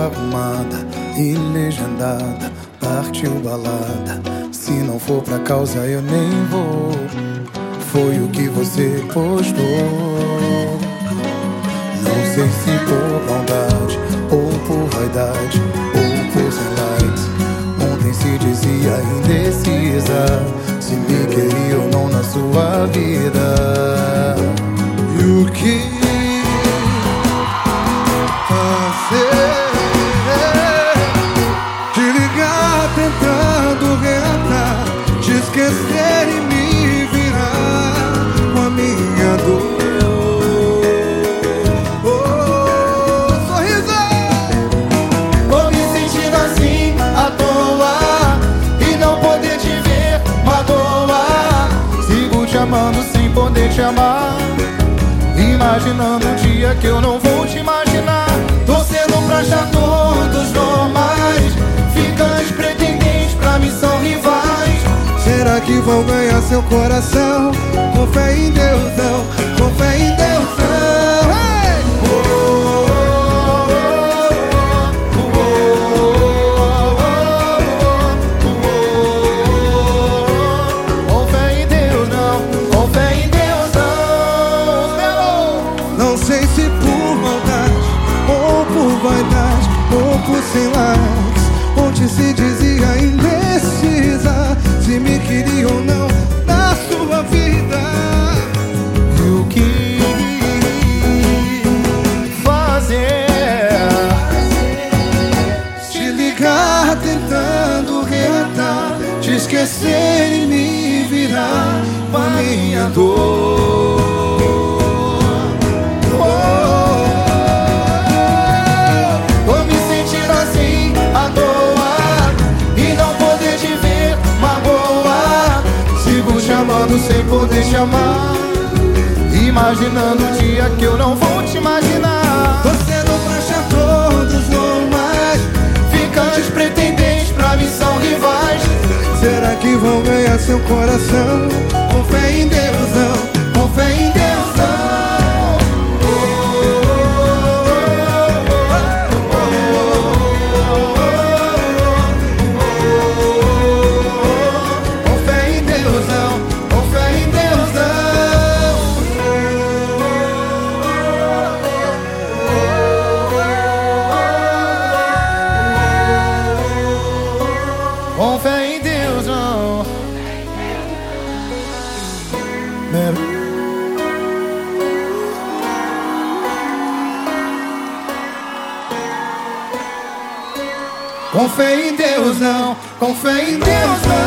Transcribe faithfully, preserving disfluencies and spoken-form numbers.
arrumada e legendada, partiu balada. Se não for pra causa eu nem vou. Foi o que você postou. Não sei se por maldade, ou por vaidade, ou por sem likes. Ontem se dizia indecisa, se me queria ou não na sua vida. E o que fazer? Te ligar tentando reatar, te esquecer e me virar com a minha dor. Amando sem poder te amar, imaginando um dia que eu não vou te imaginar. Torcendo pra achar todos normais, ficantes pretendentes pra mim são rivais. Será que vão ganhar seu coração? Com fé em Deus não, com fé em Deus não. Hey! Oh, vaidade, ou por sem likes. Ontem se dizia indecisa, se me queria ou não na sua vida. E o que fazer? Te ligar tentando reatar, te esquecer e me virar com a minha dor. Sem poder te amar, imaginando o dia que eu não vou te imaginar. Torcendo pra achar todos normais, ficantes pretendentes pra mim são rivais. Será que vão ganhar seu coração? Com fé em Deus não, com fé em Deus não. Com fé em Deus não. Com fé em Deus não, com fé em Deus não.